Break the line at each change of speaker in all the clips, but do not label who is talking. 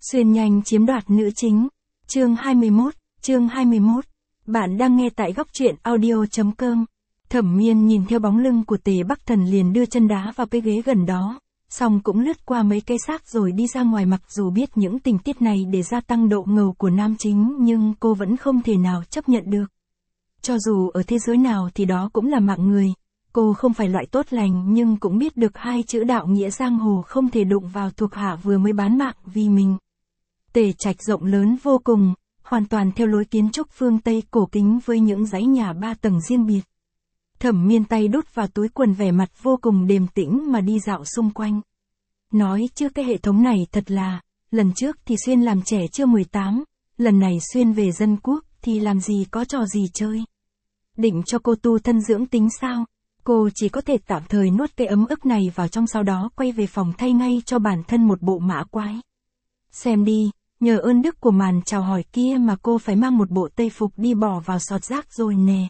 Xuyên nhanh chiếm đoạt nữ chính. Chương 21. Bạn đang nghe tại góc truyện audio.com. Thẩm Miên nhìn theo bóng lưng của Tề Bắc Thần liền đưa chân đá vào cái ghế gần đó, xong cũng lướt qua mấy cái xác rồi đi ra ngoài. Mặc dù biết những tình tiết này để gia tăng độ ngầu của nam chính nhưng cô vẫn không thể nào chấp nhận được. Cho dù ở thế giới nào thì đó cũng là mạng người. Cô không phải loại tốt lành nhưng cũng biết được hai chữ đạo nghĩa giang hồ không thể đụng vào thuộc hạ vừa mới bán mạng vì mình. Tề trạch rộng lớn vô cùng, hoàn toàn theo lối kiến trúc phương Tây cổ kính với những dãy nhà 3 tầng riêng biệt. Thẩm Miên tay đút vào túi quần vẻ mặt vô cùng điềm tĩnh mà đi dạo xung quanh. Nói chứ cái hệ thống này thật là, lần trước thì Xuyên làm trẻ chưa 18, lần này Xuyên về dân quốc thì làm gì có trò gì chơi. Định cho cô tu thân dưỡng tính sao? Cô chỉ có thể tạm thời nuốt cái ấm ức này vào trong, sau đó quay về phòng thay ngay cho bản thân một bộ mã quái. Xem đi, nhờ ơn đức của màn chào hỏi kia mà cô phải mang một bộ tây phục đi bỏ vào sọt rác rồi nè.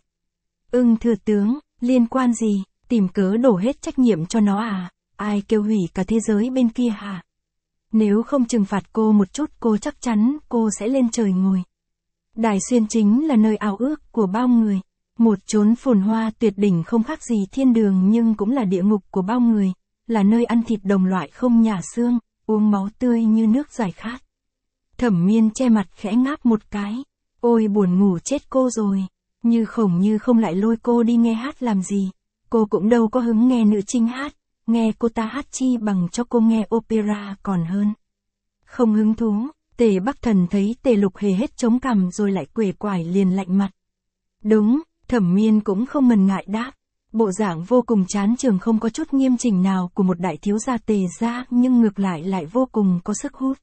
Thừa tướng, liên quan gì, tìm cớ đổ hết trách nhiệm cho nó à? Ai kêu hủy cả thế giới bên kia hả? Nếu không trừng phạt cô một chút cô chắc chắn cô sẽ lên trời ngồi. Đài Xuyên chính là nơi ao ước của bao người. Một chốn phồn hoa tuyệt đỉnh không khác gì thiên đường nhưng cũng là địa ngục của bao người, là nơi ăn thịt đồng loại không nhả xương, uống máu tươi như nước giải khát. Thẩm Miên che mặt khẽ ngáp một cái, ôi buồn ngủ chết cô rồi, như không lại lôi cô đi nghe hát làm gì, cô cũng đâu có hứng nghe nữ chính hát, nghe cô ta hát chi bằng cho cô nghe opera còn hơn. Không hứng thú, Tề Bắc Thần thấy Tề Lục Hề hết chống cằm rồi lại quể quải liền lạnh mặt. Đúng. Thẩm Miên cũng không ngần ngại đáp, bộ dạng vô cùng chán chường không có chút nghiêm chỉnh nào của một đại thiếu gia Tề gia nhưng ngược lại vô cùng có sức hút.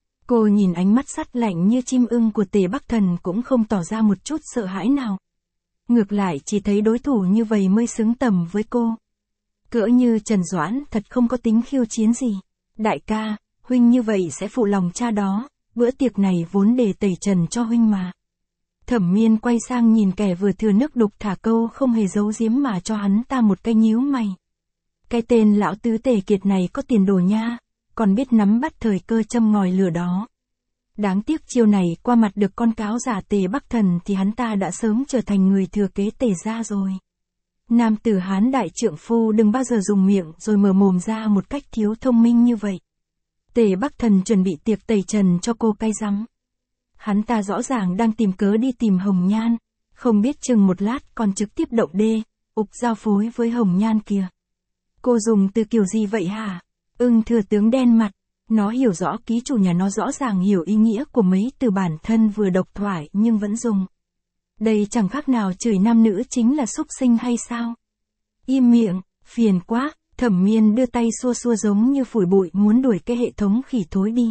Cô nhìn ánh mắt sắt lạnh như chim ưng của Tề Bắc Thần cũng không tỏ ra một chút sợ hãi nào. Ngược lại chỉ thấy đối thủ như vậy mới xứng tầm với cô. Cỡ như Trần Doãn thật không có tính khiêu chiến gì. Đại ca, huynh như vậy sẽ phụ lòng cha đó, bữa tiệc này vốn để tẩy trần cho huynh mà. Thẩm Miên quay sang nhìn kẻ vừa thừa nước đục thả câu không hề giấu giếm mà cho hắn ta một cái nhíu mày. Cái tên lão tứ Tề Kiệt này có tiền đồ nha, còn biết nắm bắt thời cơ châm ngòi lửa đó. Đáng tiếc chiêu này qua mặt được con cáo giả Tề Bắc Thần thì hắn ta đã sớm trở thành người thừa kế Tề gia rồi. Nam tử Hán đại trượng phu đừng bao giờ dùng miệng rồi mở mồm ra một cách thiếu thông minh như vậy. Tề Bắc Thần chuẩn bị tiệc tẩy trần cho cô cay rắm. Hắn ta rõ ràng đang tìm cớ đi tìm Hồng Nhan, không biết chừng một lát còn trực tiếp động đê, giao phối với Hồng Nhan kìa. Cô dùng từ kiểu gì vậy hả? Thừa tướng đen mặt, nó hiểu rõ ký chủ nhà nó rõ ràng hiểu ý nghĩa của mấy từ bản thân vừa độc thoại nhưng vẫn dùng. Đây chẳng khác nào chửi nam nữ chính là súc sinh hay sao? Im miệng, phiền quá, Thẩm Miên đưa tay xua giống như phủi bụi muốn đuổi cái hệ thống khỉ thối đi.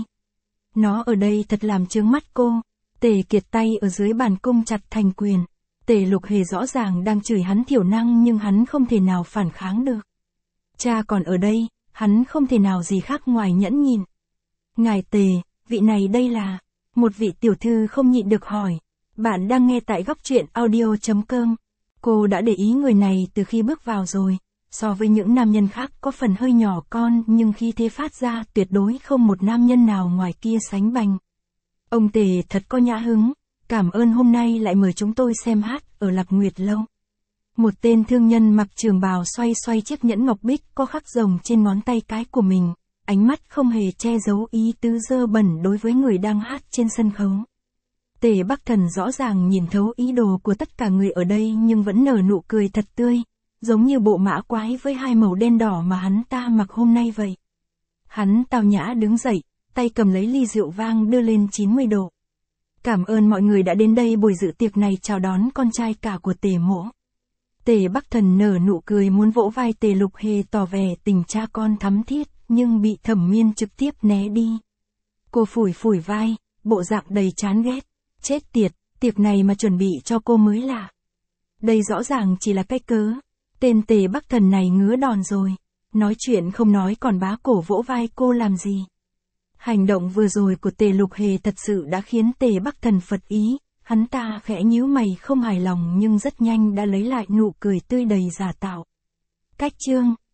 Nó ở đây thật làm chướng mắt cô. Tề Kiệt tay ở dưới bàn cung chặt thành quyền. Tề Lục Hề rõ ràng đang chửi hắn thiểu năng nhưng hắn không thể nào phản kháng được. Cha còn ở đây, hắn không thể nào gì khác ngoài nhẫn nhịn. Ngài Tề, vị này đây là... Một vị tiểu thư không nhịn được hỏi. Bạn đang nghe tại góc truyện audio.com. Cô đã để ý người này từ khi bước vào rồi. So với những nam nhân khác có phần hơi nhỏ con nhưng khi thế phát ra tuyệt đối không một nam nhân nào ngoài kia sánh bằng. Ông Tề thật có nhã hứng, cảm ơn hôm nay lại mời chúng tôi xem hát ở Lạc Nguyệt Lâu. Một tên thương nhân mặc trường bào xoay chiếc nhẫn ngọc bích có khắc rồng trên ngón tay cái của mình, ánh mắt không hề che giấu ý tứ dơ bẩn đối với người đang hát trên sân khấu. Tề Bắc Thần rõ ràng nhìn thấu ý đồ của tất cả người ở đây nhưng vẫn nở nụ cười thật tươi. Giống như bộ mã quái với hai màu đen đỏ mà hắn ta mặc hôm nay vậy. Hắn tao nhã đứng dậy, tay cầm lấy ly rượu vang đưa lên 90 độ. Cảm ơn mọi người đã đến đây buổi dự tiệc này chào đón con trai cả của Tề mỗ. Tề Bắc Thần nở nụ cười muốn vỗ vai Tề Lục Hề tỏ vẻ tình cha con thắm thiết, nhưng bị Thẩm Miên trực tiếp né đi. Cô phủi vai, bộ dạng đầy chán ghét. Chết tiệt, tiệc này mà chuẩn bị cho cô mới lạ. Đây rõ ràng chỉ là cái cớ. Tên Tề Bắc Thần này ngứa đòn rồi. Nói chuyện không nói còn bá cổ vỗ vai cô làm gì. Hành động vừa rồi của Tề Lục Hề thật sự đã khiến Tề Bắc Thần phật ý. Hắn ta khẽ nhíu mày không hài lòng nhưng rất nhanh đã lấy lại nụ cười tươi đầy giả tạo. Cách chương